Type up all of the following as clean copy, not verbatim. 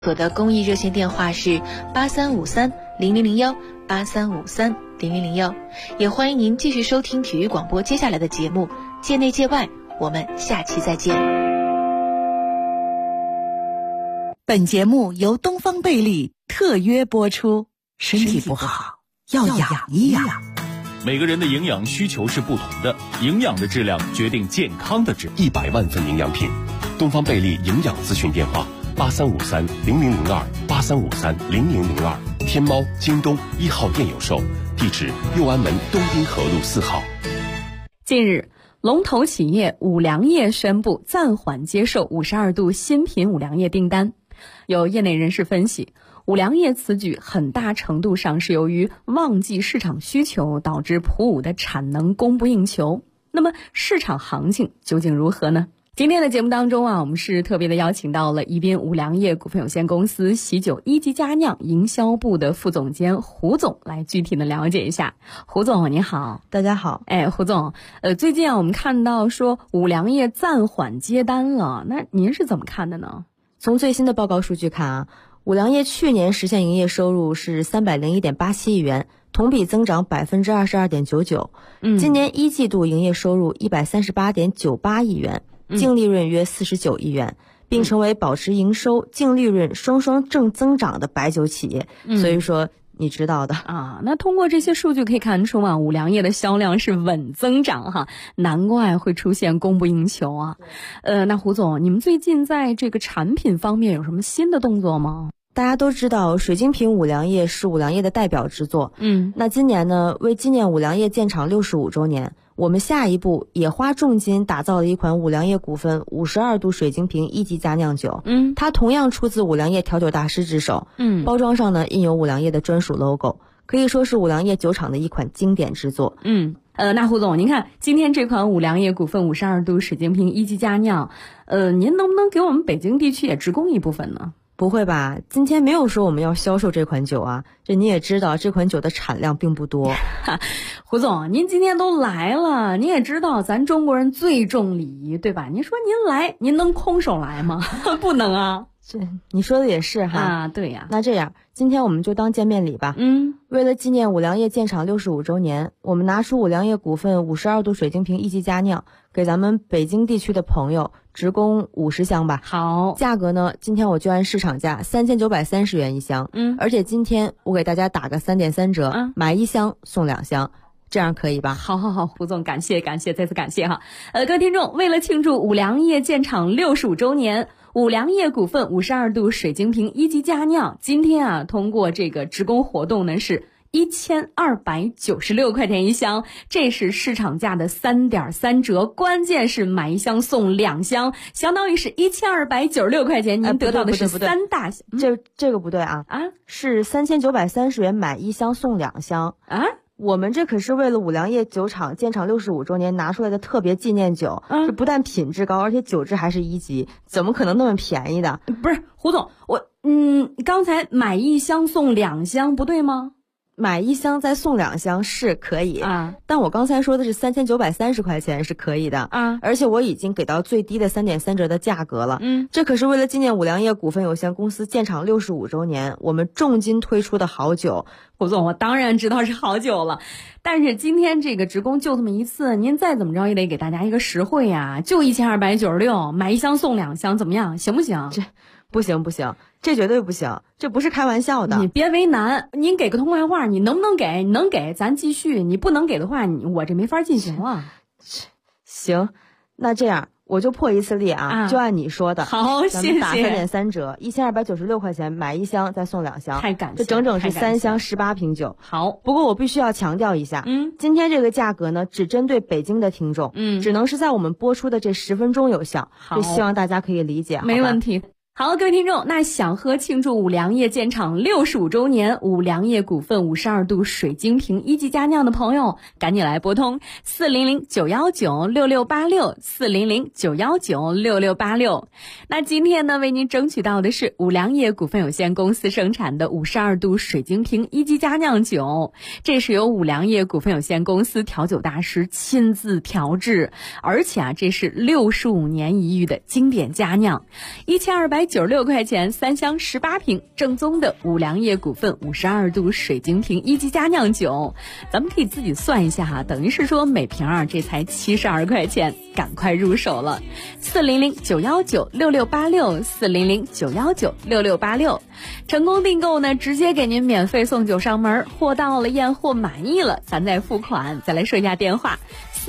所的公益热线电话是83530001 83530001，也欢迎您继续收听体育广播接下来的节目，界内界外，我们下期再见。 本节目由东方贝利特约播出。身体不好要养一养。 每个人的营养需求是不同的，营养的质量决定健康的质量。 100万份营养品，东方贝利营养咨询电话83530002 83530002，天猫、京东1号店有售，地址右安门东滨河路4号。 近日，龙头企业五粮液宣布暂缓接受52度新品五粮液订单。有业内人士分析，五粮液此举很大程度上是由于旺季市场需求导致普五的产能供不应求。那么市场行情究竟如何呢？今天的节目当中我们是特别的邀请到了宜宾五粮液股份有限公司喜酒一级佳酿营销部的副总监胡总来具体的了解一下。胡总你好。 大家好。 胡总，最近我们看到说五粮液暂缓接单了，那您是怎么看的呢？ 从最新的报告数据看五粮液去年实现营业收入是301.87亿元，同比增长 22.99%。今年一季度营业收入138.98亿元，净利润约49亿元，并成为保持营收、净利润双双正增长的白酒企业。所以说你知道的那通过这些数据可以看出五粮液的销量是稳增长哈，难怪会出现供不应求啊。那胡总，你们最近在这个产品方面有什么新的动作吗？ 大家都知道水晶瓶五粮液是五粮液的代表之作。那今年呢，为纪念五粮液建厂65周年，我们下一步也花重金打造了一款五粮液股份52度水晶瓶一级佳酿酒。它同样出自五粮液调酒大师之手。包装上呢印有五粮液的专属 logo， 可以说是五粮液酒厂的一款经典之作。 那胡总，您看今天这款五粮液股份52度水晶瓶一级佳酿，您能不能给我们北京地区也直供一部分呢？ 不会吧，今天没有说我们要销售这款酒啊，这你也知道这款酒的产量并不多。 胡总，您今天都来了，您也知道咱中国人最重礼仪，对吧？您说您来，您能空手来吗？不能啊。 这你说的也是哈。 对呀。 那这样今天我们就当见面礼吧。为了纪念五粮液建厂65周年，我们拿出五粮液股份52度水晶瓶一级佳酿，给咱们北京地区的朋友直供50箱吧。 好， 价格呢，今天我就按市场价3930元一箱。而且今天我给大家打个3.3折，买1箱送2箱。这样可以吧？ 好，胡总，感谢，再次感谢哈。各位听众，为了庆祝五粮液建厂65周年，五粮液股份52度水晶瓶一级佳酿今天通过这个直供活动呢是1296块钱一箱，这是市场价的3.3折，关键是买1箱送2箱，相当于是1296块钱，您得到的是3大箱。 这个不对是3930元买1箱送2箱我们这可是为了五粮液酒厂建厂65周年拿出来的特别纪念酒，这不但品质高，而且酒质还是1级，怎么可能那么便宜的？ 不是胡总，刚才买1箱送2箱不对吗？ 买1箱再送2箱是可以但我刚才说的是3930块钱是可以的而且我已经给到最低的3.3折的价格了。这可是为了纪念五粮液股份有限公司建厂65周年，我们重金推出的好酒。 胡总，我当然知道是好酒了，但是今天这个直供就这么一次，您再怎么着也得给大家一个实惠呀，就1296，买1箱送2箱，怎么样？行不行？ 这不行，这绝对不行，这不是开玩笑的。 你别为难，您给个痛快话，你能不能给？你能给咱继续，你不能给的话，我这没法进行了。 行，那这样我就破一次例就按你说的。 好，谢谢。 打3.3折，1296块钱买1箱再送2箱， 太感谢， 这整整是3箱18瓶酒。 好， 不过我必须要强调一下，今天这个价格呢，只针对北京的听众，只能是在我们播出的这10分钟有效，就希望大家可以理解。 没问题。好，各位听众，那想喝庆祝五粮液建厂65周年五粮液股份52度水晶瓶一级佳酿的朋友，赶紧来拨通400-919-6686 400-919-6686。那今天呢，为您争取到的是五粮液股份有限公司生产的52度水晶瓶一级佳酿酒，这是由五粮液股份有限公司调酒大师亲自调制，而且这是65年一遇的经典佳酿，1296 396块钱，3箱18瓶正宗的五粮液股份52度水晶瓶1级佳酿酒。咱们可以自己算一下哈，等于是说每瓶这才72块钱，赶快入手了。400-919-6686，400-919-6686，成功订购呢，直接给您免费送酒上门，货到了验货满意了，咱再付款。再来说一下电话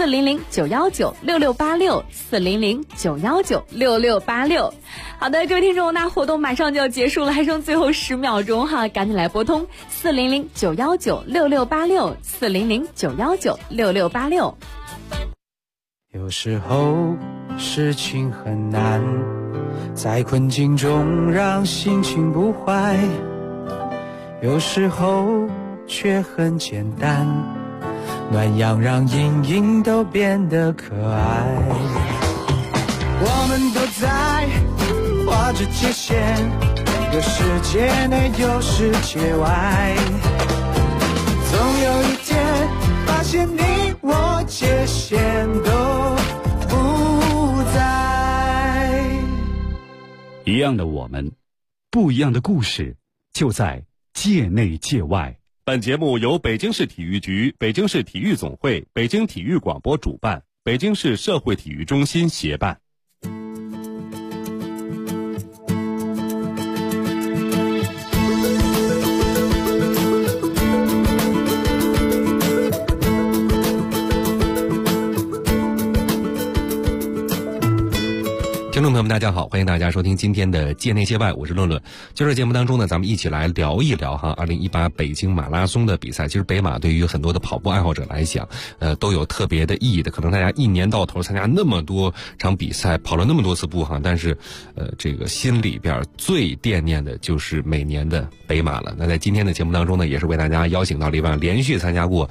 ：400-919-6686，400-919-6686。好的，各位听众，那活动马上就要结束了，还剩最后10秒钟哈，赶紧来拨通400-919-6686，400-919-6686。 有时候事情很难，在困境中让心情不坏，有时候却很简单，暖阳让阴影都变得可爱。我们都在画着界限，有世界内有世界外，总有一天发现你我界限都不在。 一样的我们，不一样的故事，就在界内界外。 本节目由北京市体育局、北京市体育总会、北京体育广播主办，北京市社会体育中心协办。 听众朋友们大家好，欢迎大家收听今天的界内界外，我是论论。就这节目当中呢，咱们一起来聊一聊2018北京马拉松的比赛。其实北马对于很多的跑步爱好者来讲都有特别的意义的。可能大家一年到头参加那么多场比赛，跑了那么多次步但是这个心里边最惦念的就是每年的北马了。那在今天的节目当中呢，也是为大家邀请到了一位连续参加过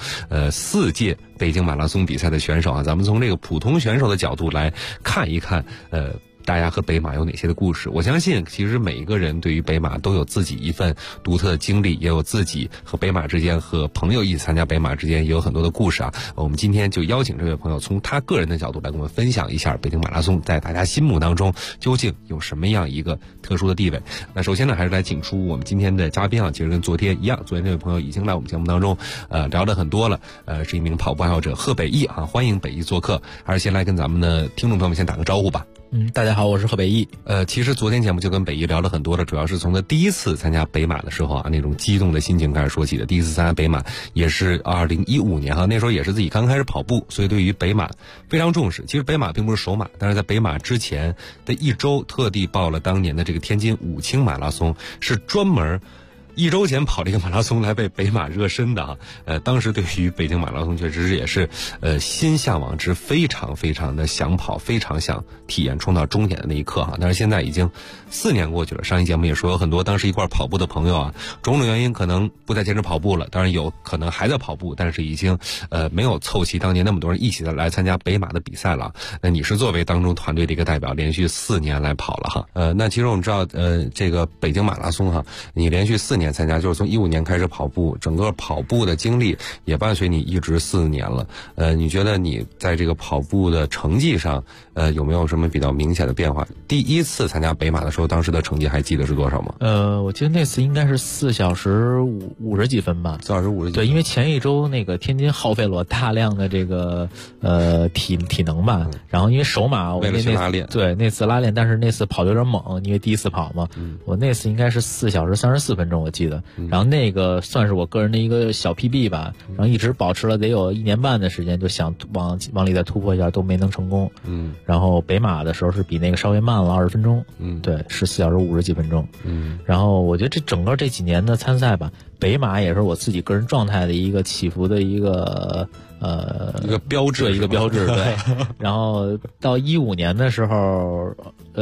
4届北京马拉松比赛的选手咱们从这个普通选手的角度来看一看大家和北马有哪些的故事。我相信其实每一个人对于北马都有自己一份独特的经历，也有自己和北马之间和朋友一起参加北马之间也有很多的故事我们今天就邀请这位朋友从他个人的角度来跟我们分享一下北京马拉松在大家心目当中究竟有什么样一个特殊的地位。那首先呢，还是来请出我们今天的嘉宾其实跟昨天一样，昨天这位朋友已经来我们节目当中聊得很多了是一名跑步爱好者贺北义欢迎北义做客。还是先来跟咱们的听众朋友们先打个招呼吧。 大家好，我是贺北义。 其实昨天节目就跟北义聊了很多了，主要是从他第一次参加北马的时候那种激动的心情开始说起的。第一次参加北马也是2015年那时候也是自己刚开始跑步，所以对于北马非常重视。其实北马并不是首马，但是在北马之前的1周特地报了当年的这个天津武清马拉松，是专门1周前跑了一个马拉松来为北马热身的当时对于北京马拉松确实也是心向往之，非常非常的想跑，非常想体验冲到终点的那一刻但是现在已经4年过去了，上一节目也说有很多当时一块跑步的朋友种种原因可能不再坚持跑步了，当然有可能还在跑步，但是已经没有凑齐当年那么多人一起的来参加北马的比赛了。那你是作为当中团队的一个代表，连续4年来跑了那其实我们知道这个北京马拉松你连续4年参加，就是从15年开始跑步，整个跑步的经历也伴随你一直4年了。你觉得你在这个跑步的成绩上有没有什么比较明显的变化？第一次参加北马的时候，当时的成绩还记得是多少吗？ 我记得那次应该是4小时50几分吧。4 小时50几分。 对，因为前一周那个天津耗费了我大量的这个体能吧，然后因为首马为了去拉练， 对，那次拉练，但是那次跑得有点猛，因为第一次跑嘛。我那次应该是4小时34分钟，我记得。然后那个算是我个人的一个小 PB 吧，然后一直保持了得有1年半的时间，就想往里再突破一下，都没能成功。然后北马的时候是比那个稍微慢了20分钟。对，是4小时50几分钟。然后我觉得整个这几年的参赛吧，北马也是我自己个人状态的一个起伏的一个标志， 对。然后到15年的时候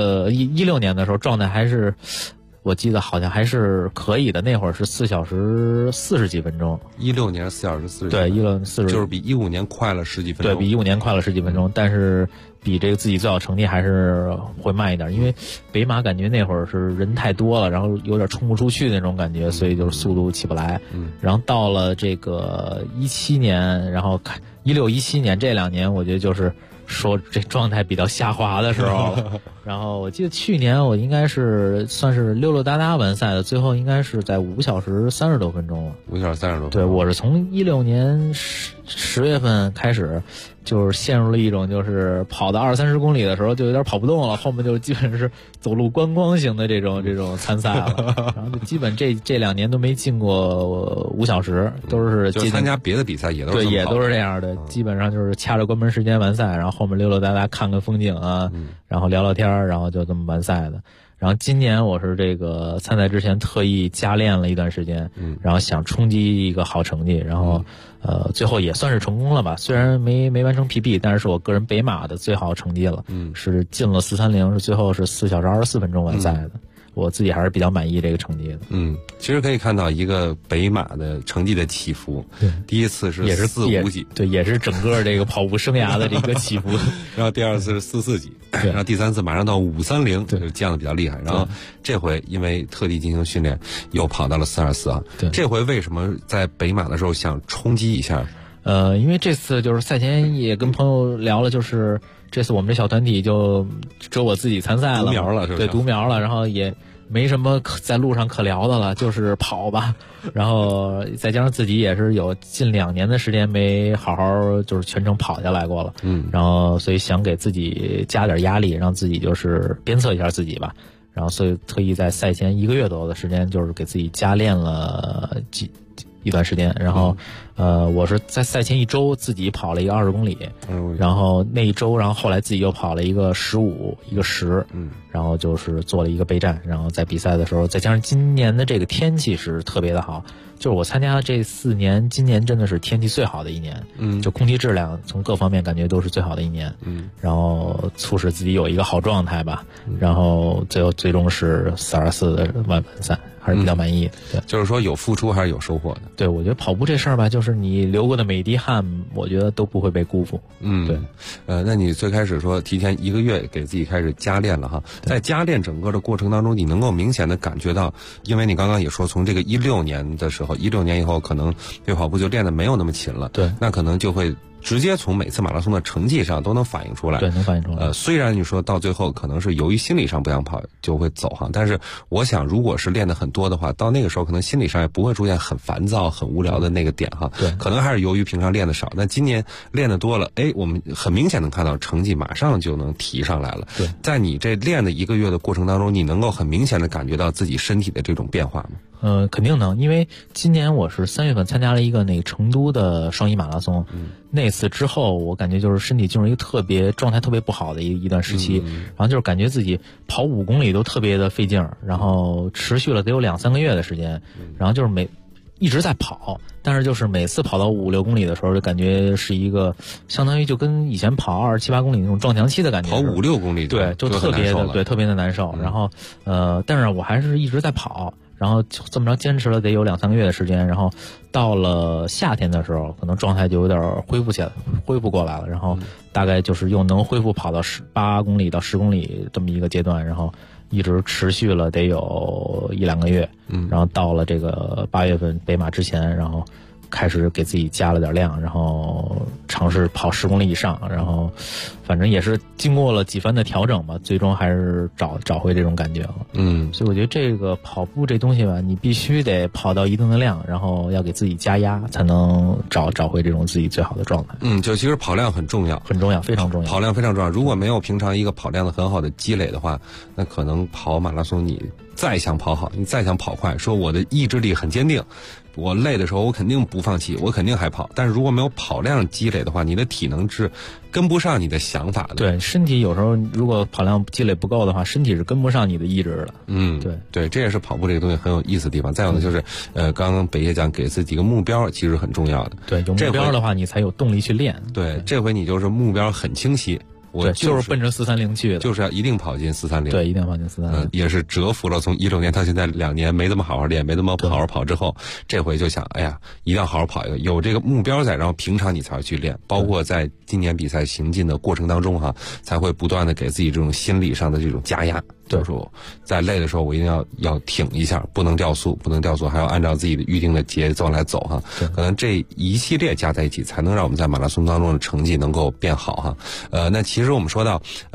，16年的时候状态还是。我记得好像还是可以的，那会儿是4小时40几分钟。 16年4小时40几分钟。 对，16年40， 就是比15年快了10几分钟。 对，比15年快了10几分钟，但是比这个自己最好成绩还是会慢一点，因为北马感觉那会儿是人太多了，然后有点冲不出去那种感觉，所以就是速度起不来。然后到了这个17年，然后16、17年这2年，我觉得就是说这状态比较下滑的时候然后我记得去年我应该是算是溜溜达达完赛的，最后应该是在5小时30多分钟了。 5小时30多分钟。 对，我是从16年10月份开始，就是陷入了一种就是跑到20-30公里的时候就有点跑不动了，后面就基本是走路观光型的这种参赛了，然后就基本这2年都没进过5小时，都是就参加别的比赛也都是对，也都是这样的，基本上就是掐着关门时间完赛，然后后面溜溜达达看看风景啊，然后聊聊天，然后就这么完赛的。然后今年我是这个参赛之前特意加练了一段时间，然后想冲击一个好成绩，然后最后也算是成功了吧，虽然没完成 PB， 但是我个人北马的最好成绩了，是进了430，是最后是4小时24分钟完赛的。我自己还是比较满意这个成绩的。 其实可以看到一个北马的成绩的起伏。第一次是4-5几， 对，也是整个这个跑步生涯的这个起伏。 然后第二次是4-4几，然后第三次马上到5-30，就是降的比较厉害。然后这回因为特地进行训练，又跑到了4-24啊。 对， 这回为什么在北马的时候想冲击一下？ 因为这次就是赛前也跟朋友聊了，就是这次我们这小团体就只有我自己参赛了， 独苗了，是吧？ 对，独苗了，然后也没什么在路上可聊的了，就是跑吧。然后再加上自己也是有近2年的时间没好好就是全程跑下来过了，然后所以想给自己加点压力，让自己就是鞭策一下自己吧。然后所以特意在赛前1个月左右的时间，就是给自己加练了一段时间，然后我是在赛前1周自己跑了一个20公里，然后那一周，然后后来自己又跑了一个15，一个10，然后就是做了一个备战，然后在比赛的时候，再加上今年的这个天气是特别的好，就是我参加这4年，今年真的是天气最好的一年，就空气质量从各方面感觉都是最好的一年，然后促使自己有一个好状态吧，然后最终是424的完赛。还是比较满意的，对， 就是说有付出还是有收获的。 对，我觉得跑步这事儿吧，就是你流过的每一滴汗，我觉得都不会被辜负。对， 那你最开始说提前1个月给自己开始加练了哈，在加练整个的过程当中，你能够明显的感觉到，因为你刚刚也说，从这个16年的时候，16年以后可能对跑步就练得没有那么勤了， 对， 那可能就会直接从每次马拉松的成绩上都能反映出来。 对，能反映出来。 虽然你说到最后可能是由于心理上不想跑就会走哈，但是我想如果是练得很多的话，到那个时候可能心理上也不会出现很烦躁、很无聊的那个点哈。 对， 可能还是由于平常练得少。那今年练得多了，我们很明显能看到成绩马上就能提上来了。 对， 在你这练的1个月的过程当中，你能够很明显的感觉到自己身体的这种变化吗？ 肯定能，因为今年我是3月份参加了一个那个成都的双1马拉松，那次之后我感觉就是身体进入一个状态特别不好的一段时期，然后就是感觉自己跑5公里都特别的费劲儿，然后持续了得有2-3个月的时间，然后就是一直在跑，但是就是每次跑到5-6公里的时候，就感觉是一个相当于就跟以前跑27-8公里那种撞墙期的感觉。 跑5-6公里对，就特别的对，特别的难受。然后但是我还是一直在跑。然后就这么着坚持了得有2-3个月的时间，然后到了夏天的时候，可能状态就有点恢复过来了，然后大概就是又能恢复跑到8公里到10公里这么一个阶段，然后一直持续了得有1-2个月，然后到了这个8月份北马之前，然后开始给自己加了点量，然后尝试跑10公里以上，然后反正也是经过了几番的调整吧，最终还是找回这种感觉了。所以我觉得这个跑步这东西吧，你必须得跑到一定的量，然后要给自己加压，才能找回这种自己最好的状态。 就其实跑量很重要， 很重要，非常重要。 跑量非常重要。如果没有平常一个跑量的很好的积累的话，那可能跑马拉松你再想跑好，你再想跑快，说我的意志力很坚定，我累的时候我肯定不放弃，我肯定还跑。但是如果没有跑量积累的话，你的体能是跟不上你的想法的。 对，身体有时候如果跑量积累不够的话，身体是跟不上你的意志的。 对，这也是跑步这个东西很有意思的地方。再有呢，就是刚刚北野讲给自己一个目标，其实很重要的。 对，有目标的话，你才有动力去练。 对，这回你就是目标很清晰。我就是奔着430去的， 就是要一定跑进430。 对，一定跑进430。 也是折服了从16年到现在2年没怎么好好练，没怎么好好跑之后，这回就想，一定要好好跑一个，有这个目标在，然后平常你才要去练，包括在今年比赛行进的过程当中才会不断的给自己这种心理上的这种加压。就是说，在累的时候，我一定要挺一下，不能掉速，还要按照自己的预定的节奏来走可能这一系列加在一起，才能让我们在马拉松当中的成绩能够变好那其实我们说到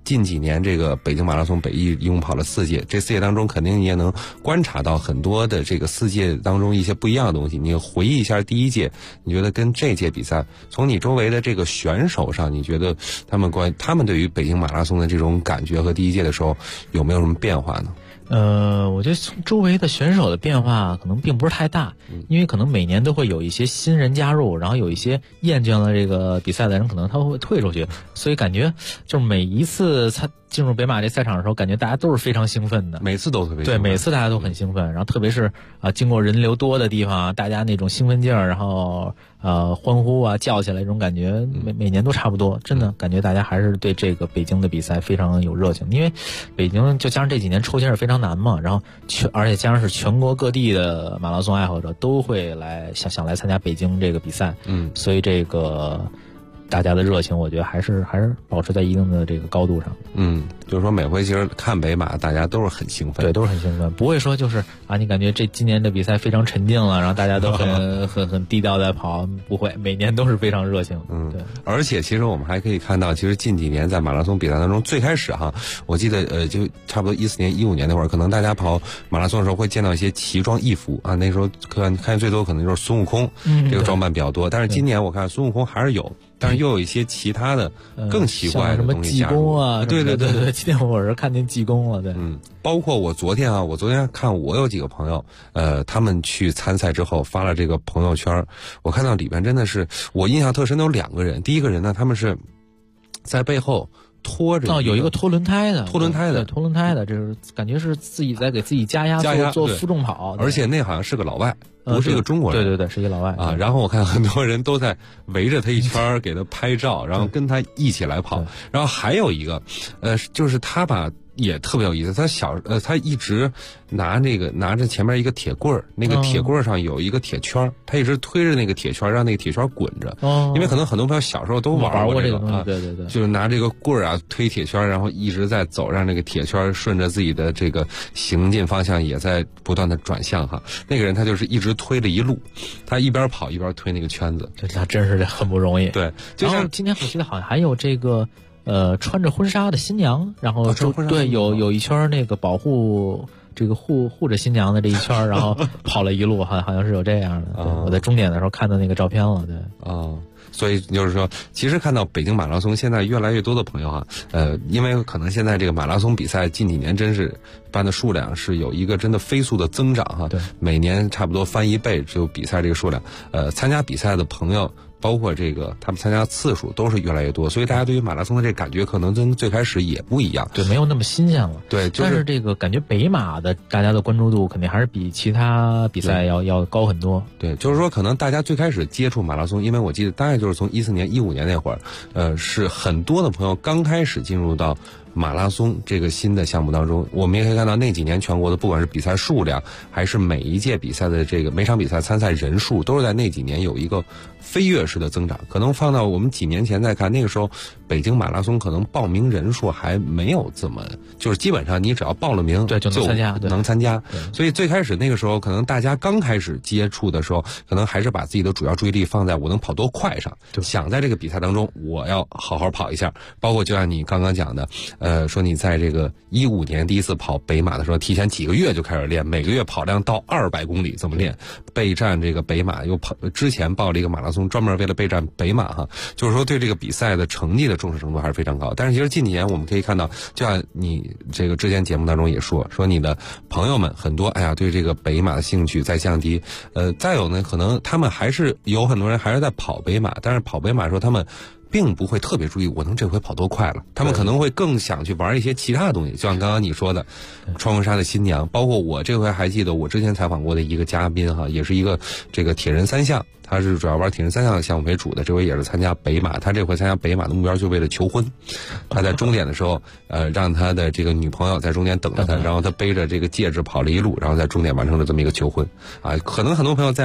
近几年这个北京马拉松北一共跑了4届，这4届当中肯定你也能观察到很多的这个4届当中一些不一样的东西。你回忆一下第1届，你觉得跟这届比赛，从你周围的这个选手上，你觉得他们对于北京马拉松的这种感觉和第1届的时候有没有什么变化呢？ 我觉得从周围的选手的变化可能并不是太大，因为可能每年都会有一些新人加入，然后有一些厌倦了这个比赛的人，可能他会退出去，所以感觉就是每一次他进入北马这赛场的时候，感觉大家都是非常兴奋的， 每次都特别兴奋， 对，每次大家都很兴奋，然后特别是经过人流多的地方，大家那种兴奋劲儿，然后欢呼啊叫起来这种感觉，每年都差不多，真的感觉大家还是对这个北京的比赛非常有热情，因为北京就加上这几年抽签是非常难嘛，然后而且加上是全国各地的马拉松爱好者都会来想来参加北京这个比赛，所以这个大家的热情我觉得还是保持在一定的这个高度上。 就是说每回其实看北马大家都是很兴奋， 对，都是很兴奋，不会说就是你感觉这今年的比赛非常沉静了，然后大家都很低调在跑，不会，每年都是非常热情。对。 而且其实我们还可以看到，其实近几年在马拉松比赛当中，最开始我记得就差不多14年、15年那会儿，可能大家跑马拉松的时候会见到一些奇装异服啊，那时候看最多可能就是孙悟空这个装扮比较多，但是今年我看孙悟空还是有。但是又有一些其他的更奇怪的东西加入， 什么济公啊，对，今天我是看见济公了，对， 包括我昨天看我有几个朋友，他们去参赛之后发了这个朋友圈，我看到里边真的是我印象特深的有2个人，第一个人呢，他们是在背后拖着有一个拖轮胎的， 这是感觉是自己在给自己加压做负重跑， 而且那好像是个老外。不是一个中国人， 对，是一个老外啊。然后我看很多人都在围着他一圈给他拍照，然后跟他一起来跑。然后还有一个，就是他也特别有意思，他一直拿着前面一个铁棍儿，那个铁棍儿上有一个铁圈，他一直推着那个铁圈，让那个铁圈滚着。因为可能很多朋友小时候都玩过这个啊，对， 就是拿这个棍儿推铁圈，然后一直在走，让这个铁圈顺着自己的这个行进方向也在不断的转向那个人他就是一直推了一路，他一边跑一边推那个圈子， 对，他真是很不容易。 对， 就像今天我记得好像还有这个穿着婚纱的新娘，然后对有一圈那个保护这个护着新娘的这一圈，然后跑了一路，好像是有这样的。我在终点的时候看到那个照片了，对。 所以就是说，其实看到北京马拉松现在越来越多的朋友因为可能现在这个马拉松比赛近几年真是办的数量是有一个真的飞速的增长对， 每年差不多翻1倍，就比赛这个数量，参加比赛的朋友。包括这个他们参加次数都是越来越多，所以大家对于马拉松的这感觉可能跟最开始也不一样， 对，没有那么新鲜了。 对， 但是这个感觉北马的大家的关注度肯定还是比其他比赛要高很多。 对，就是说可能大家最开始接触马拉松，因为我记得大概就是从14年、15年那会儿，是很多的朋友刚开始进入到马拉松这个新的项目当中，我们也可以看到那几年全国的不管是比赛数量，还是每一届比赛的这个每场比赛参赛人数，都是在那几年有一个飞跃式的增长。可能放到我们几年前再看，那个时候北京马拉松可能报名人数还没有这么，就是基本上你只要报了名， 对，就能参加。所以最开始那个时候，可能大家刚开始接触的时候，可能还是把自己的主要注意力放在我能跑多快上，想在这个比赛当中我要好好跑一下。包括就像你刚刚讲的，说你在这个15年第一次跑北马的时候，提前几个月就开始练，每个月跑量到200公里，这么练，备战这个北马，又之前报了一个马拉松，专门为了备战北马就是说对这个比赛的成绩的重视程度还是非常高。但是其实近几年我们可以看到，就像你这个之前节目当中也说你的朋友们很多，对这个北马的兴趣在降低。再有呢，可能他们还是有很多人还是在跑北马，但是跑北马的时候他们并不会特别注意我能这回跑多快了，他们可能会更想去玩一些其他的东西，就像刚刚你说的穿婚纱的新娘，包括我这回还记得我之前采访过的一个嘉宾也是一个这个铁人3项，他是主要玩铁人3项的项目为主的，这回也是参加北马，他这回参加北马的目标就为了求婚。他在终点的时候让他的这个女朋友在终点等着他，然后他背着这个戒指跑了一路，然后在终点完成了这么一个求婚可能很多朋友在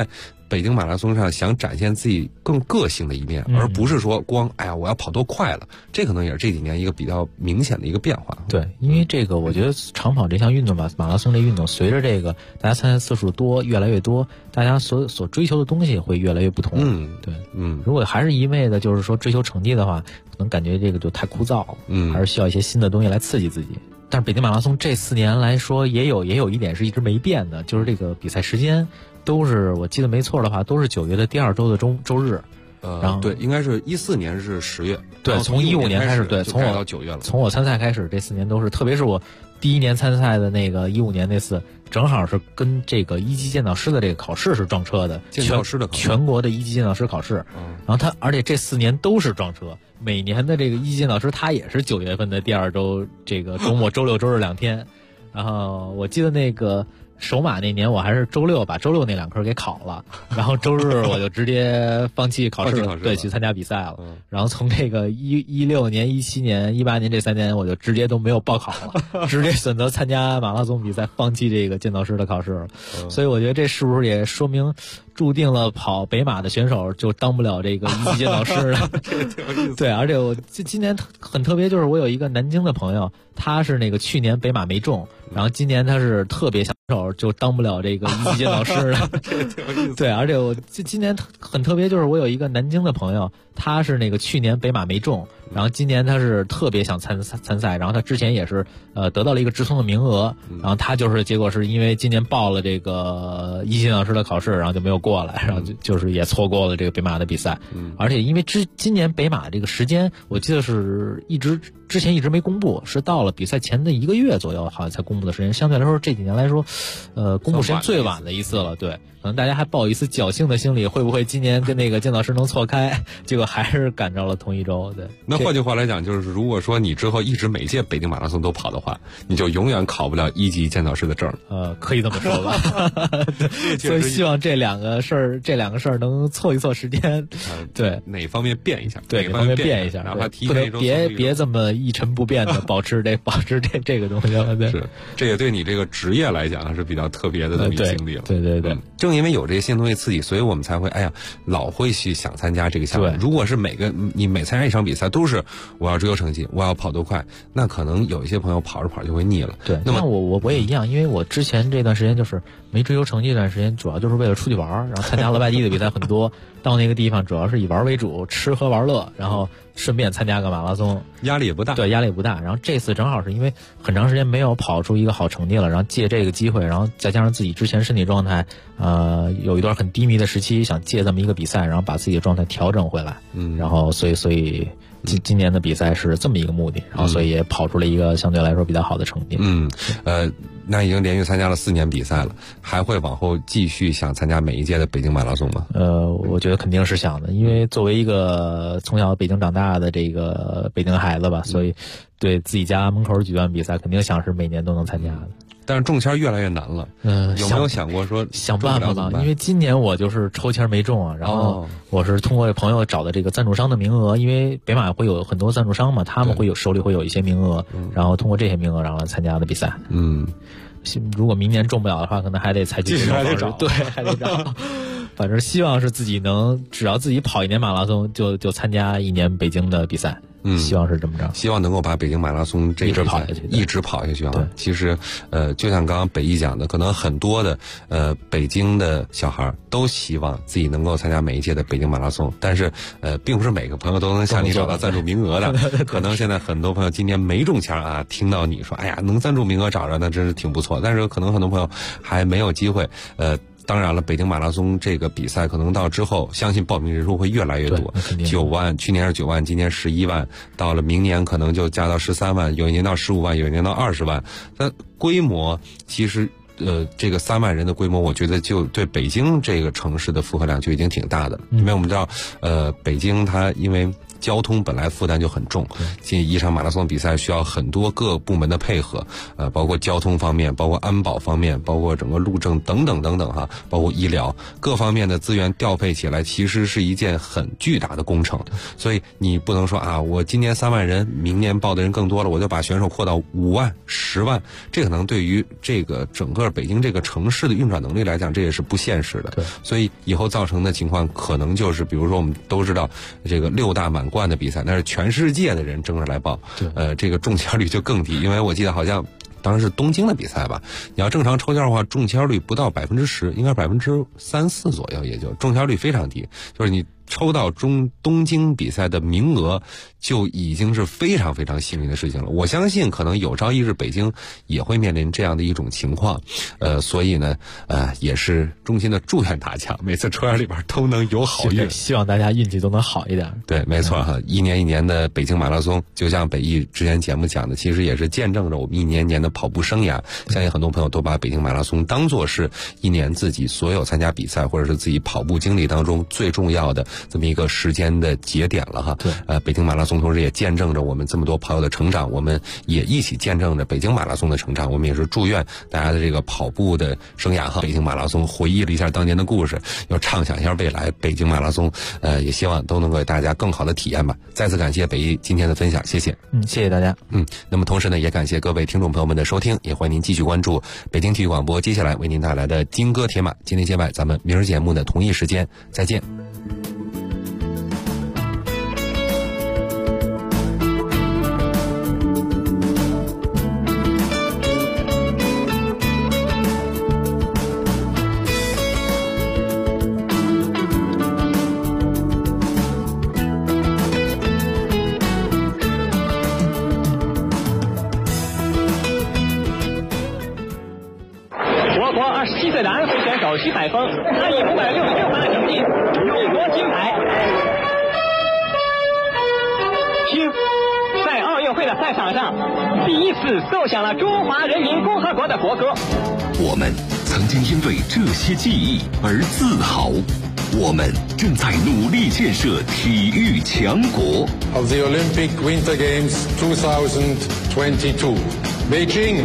北京马拉松上想展现自己更个性的一面，而不是说光我要跑多快了，这可能也是这几年一个比较明显的一个变化。 对，因为这个我觉得长跑这项运动吧，马拉松这运动随着这个大家参赛次数多越来越多，大家所追求的东西会越来越不同。对，如果还是一味的就是说追求成绩的话，可能感觉这个就太枯燥了，还是需要一些新的东西来刺激自己。但是北京马拉松这4年来说，也有一点是一直没变的，就是这个比赛时间都是，我记得没错的话，都是9月的第2周的周日。 然后对，应该是14年是10月， 对，从15年开始，对， 从我到9月了， 从我参赛开始，这4年都是，特别是我第1年参赛的那个15年那次，正好是跟这个一级监导师的这个考试是撞车的，全国的一级监导师考试，然后而且这4年都是撞车。每年的这个一级监导师他也是9月份的第2周这个周末，周六周日2天。然后我记得那个首马那年我还是周六把周六那2科给考了，然后周日我就直接放弃考试了，对，去参加比赛了。然后从这个16年、17年、18年这3年我就直接都没有报考了，直接选择参加马拉松比赛，放弃这个监导师的考试了。所以我觉得这是不是也说明注定了跑北马的选手就当不了这个一级监导师了？ 这个挺有意思。 对，而且我今年很特别，就是我有一个南京的朋友，他是那个去年北马没中，然后今年他是特别想手就当不了这个一级监导师了。 这个挺有意思。 对，而且我今年很特别，就是我有一个南京的朋友，他是那个去年北马没中，然后今年他是特别想参赛，然后他之前也是得到了一个直通的名额，然后他就是结果是因为今年报了这个一级监导师的考试，然后就没有过来，然后就是也错过了这个北马的比赛。而且因为今年北马这个时间，我记得是之前一直没公布，是到了比赛前的1个月左右好像才公布的时间，相对来说这几年来说，公布时间最晚的一次了。对，可能大家还抱一丝侥幸的心理，会不会今年跟那个监导师能错开？结果还是赶着了同一周。对， 那换句话来讲，就是如果说你之后一直每届北京马拉松都跑的话，你就永远考不了1级监导师的证。 可以这么说吧。所以希望这两个事儿能错一错时间。对， 哪方面变一下？ 对，哪方面变一下？ 哪怕提前一周， 别这么一成不变的保持这个东西。对， 是，这也对你这个职业来讲是比较特别的这么一个经历了。 对。 正因为有这些新东西刺激，所以我们才会老会去想参加这个项目。如果是你每参加一场比赛都是我要追求成绩，我要跑多快，那可能有一些朋友跑着跑就会腻了。 对，那么我也一样，因为我之前这段时间就是没追求成绩，这段时间主要就是为了出去玩，然后参加了外地的比赛很多，到那个地方主要是以玩为主，吃喝玩乐，然后顺便参加个马拉松， 压力也不大。 对，压力也不大。然后这次正好是因为很长时间没有跑出一个好成绩了，然后借这个机会，然后再加上自己之前身体状态有一段很低迷的时期，想借这么一个比赛，然后把自己的状态调整回来。然后所以今年的比赛是这么一个目的，然后所以也跑出了一个相对来说比较好的成绩。 那已经连续参加了4年比赛了，还会往后继续想参加每一届的北京马拉松吗？ 我觉得肯定是想的，因为作为一个从小北京长大的这个北京孩子吧，所以对自己家门口举办比赛，肯定想是每年都能参加的。 但是中签越来越难了，有没有想过说想办法吧？因为今年我就是抽签没中啊，然后我是通过朋友找的这个赞助商的名额，因为北马会有很多赞助商嘛，他们手里会有一些名额，然后通过这些名额然后来参加的比赛。如果明年中不了的话，可能还得采取这种方式，对，还得找。反正希望是自己只要自己跑1年马拉松，就参加1年北京的比赛。希望是这么着， 希望能够把北京马拉松一直跑下去啊！ 对， 其实就像刚刚北艺讲的，可能很多的北京的小孩都希望自己能够参加每一届的北京马拉松，但是并不是每个朋友都能向你找到赞助名额的。可能现在很多朋友今年没中签啊，听到你说能赞助名额找着，那真是挺不错。但是可能很多朋友还没有机会。当然了，北京马拉松这个比赛可能到之后，相信报名人数会越来越多。9万，去年是9万，今年11万，到了明年可能就加到13万，有一年到15万，有一年到20万。那规模其实这个3万人的规模，我觉得就对北京这个城市的负荷量就已经挺大的。因为我们知道，北京它因为交通本来负担就很重，一场马拉松比赛需要很多各部门的配合，包括交通方面，包括安保方面，包括整个路政等等等等哈，包括医疗各方面的资源调配起来，其实是一件很巨大的工程。所以你不能说啊，我今年3万人，明年报的人更多了，我就把选手扩到5万、10万，这可能对于这个整个北京这个城市的运转能力来讲，这也是不现实的。 对， 所以以后造成的情况可能就是，比如说我们都知道这个6大满贯的比赛，那是全世界的人争着来报，这个中签率就更低。因为我记得好像当时是东京的比赛吧，你要正常抽签的话，中签率不到10%，应该3-4%左右，也就中签率非常低，就是你抽到东京比赛的名额就已经是非常非常幸运的事情了。我相信可能有朝一日北京也会面临这样的一种情况，所以呢，也是衷心的祝愿大家每次抽签里边都能有好运， 希望大家运气都能好一点。 对，没错哈，一年一年的北京马拉松，就像北艺之前节目讲的，其实也是见证着我们一年年的跑步生涯。相信很多朋友都把北京马拉松当作是一年自己所有参加比赛或者是自己跑步经历当中最重要的这么一个时间的节点了哈。 对， 北京马拉松同时也见证着我们这么多朋友的成长，我们也一起见证着北京马拉松的成长。我们也是祝愿大家的这个跑步的生涯哈，北京马拉松回忆了一下当年的故事，要畅想一下未来北京马拉松，也希望都能够给大家更好的体验吧。再次感谢北艺今天的分享，谢谢。 谢谢大家。 那么同时呢，也感谢各位听众朋友们的收听，也欢迎您继续关注北京体育广播接下来为您带来的金戈铁马。今天节外，咱们明儿节目的同一时间再见。 27岁的安徽选手徐海峰，他以566分的成绩勇夺金牌。听，在奥运会的赛场上，第一次奏响了中华人民共和国的国歌。 我们曾经因为这些记忆而自豪，我们正在努力建设体育强国。 Of the Olympic Winter Games 2022, Beijing。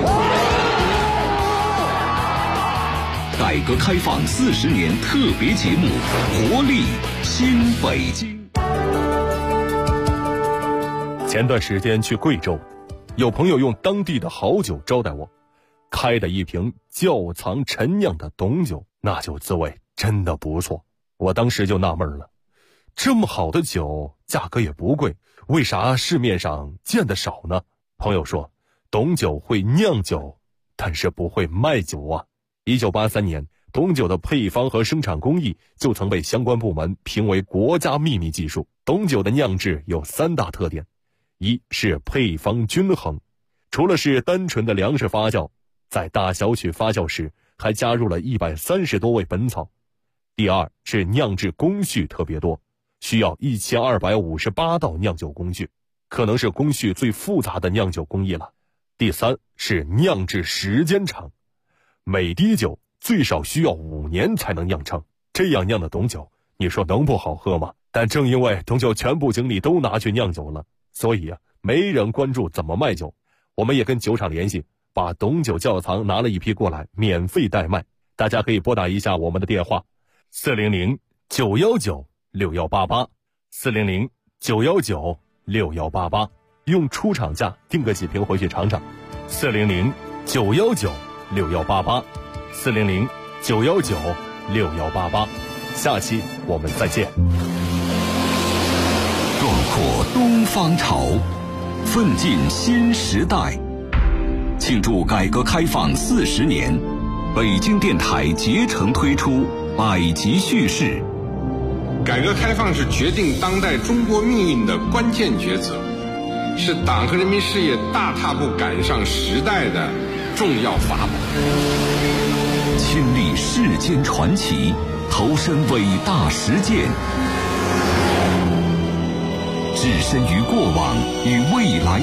改革开放40年特别节目《活力新北京》。 前段时间去贵州，有朋友用当地的好酒招待我，开的一瓶窖藏陈酿的董酒，那酒滋味真的不错。我当时就纳闷了，这么好的酒，价格也不贵，为啥市面上见得少呢？朋友说，董酒会酿酒，但是不会卖酒啊。1983年，董酒的配方和生产工艺就曾被相关部门评为国家秘密技术。董酒的酿制有3大特点：一是配方均衡，除了是单纯的粮食发酵，在大小曲发酵时还加入了130多味本草；第二是酿制工序特别多，需要1258道酿酒工序，可能是工序最复杂的酿酒工艺了；第三是酿制时间长，每滴酒最少需要5年才能酿成，这样酿的董酒，你说能不好喝吗？但正因为董酒全部精力都拿去酿酒了，所以没人关注怎么卖酒。我们也跟酒厂联系，把董酒窖藏拿了一批过来，免费代卖。大家可以拨打一下我们的电话：400-919-6188 400-919-6188，用出厂价订个几瓶回去尝尝。400-919-6188 400-919-6188，下期我们再见。 壮阔东方潮，奋进新时代。庆祝改革开放40年，北京电台竭诚推出百集叙事。 改革开放是决定当代中国命运的关键抉择，是党和人民事业大踏步赶上时代的重要法宝。 亲历世间传奇，投身伟大实践，置身于过往与未来。